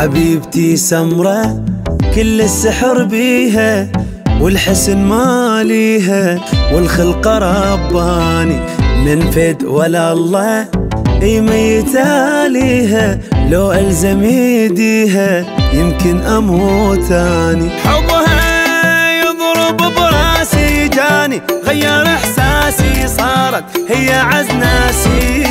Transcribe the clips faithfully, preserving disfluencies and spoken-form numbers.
حبيبتي سمرة كل السحر بيها، والحسن ماليها، والخلق رباني من فد ولا الله اي ميتة ليها. لو ألزم يديها يمكن أموت أني. حبها يضرب براسي جاني، غير إحساسي صارت هي عز ناسي.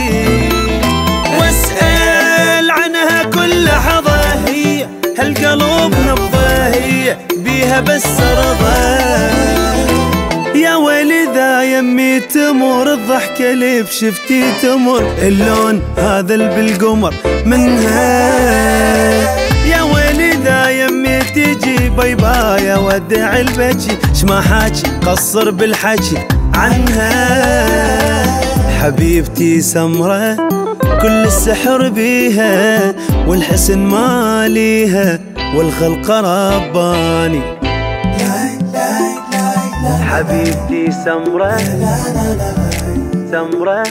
واسأل عنها كل لحظة، هي هالقلب نبضة، هي بيها بس رضا. يا ويلي ذا يمي تمر الضحكة اللي بشفتي تمر، اللون هذا اللي بالقمر منها. يا ويلي ذا يمي تجي باي باي ودع البكي، شما حاكي قصر بالحكي عنها. حبيبتي سمرة كل السحر بيها، والحسن ماليها، والخلق رباني. حبيبتي سمرة سمرة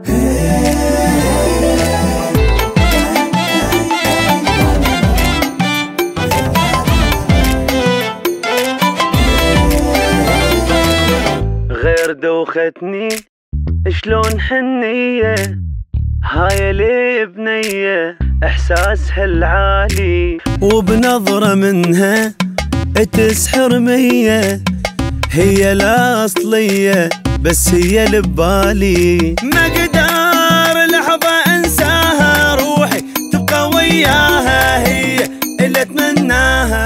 غير دوختني شلون حنية، هاي لي بنية احساسها العالي، وبنظرة منها تسحر مية. هي الأصلية بس هي اللي ببالي، ما اقدر لحظة انساها، روحي تبقى وياها، هي اللي اتمناها.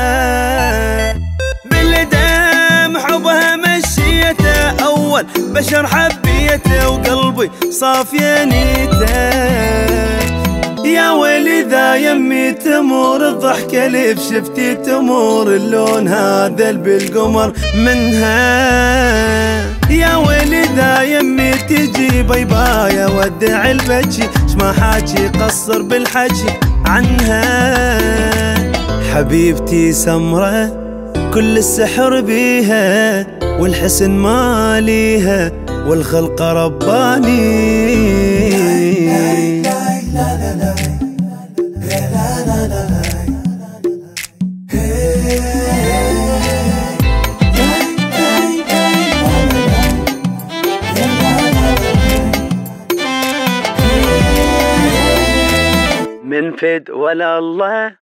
بالدم حبها مشيته، اول بشر حبيته، وقلبي صافية نيته. يا ويلي ذا يمي تمر الضحكة اللي بشفتي تمر، اللون هذا اللي بالقمر منها. يا ويلي ذا يمي تجي باي باي ودع البكي، شما حاكي قصر بالحكي عنها. حبيبتي سمرة كل السحر بيها، والحسن ماليها، والخلق رباني. من فد ولا الله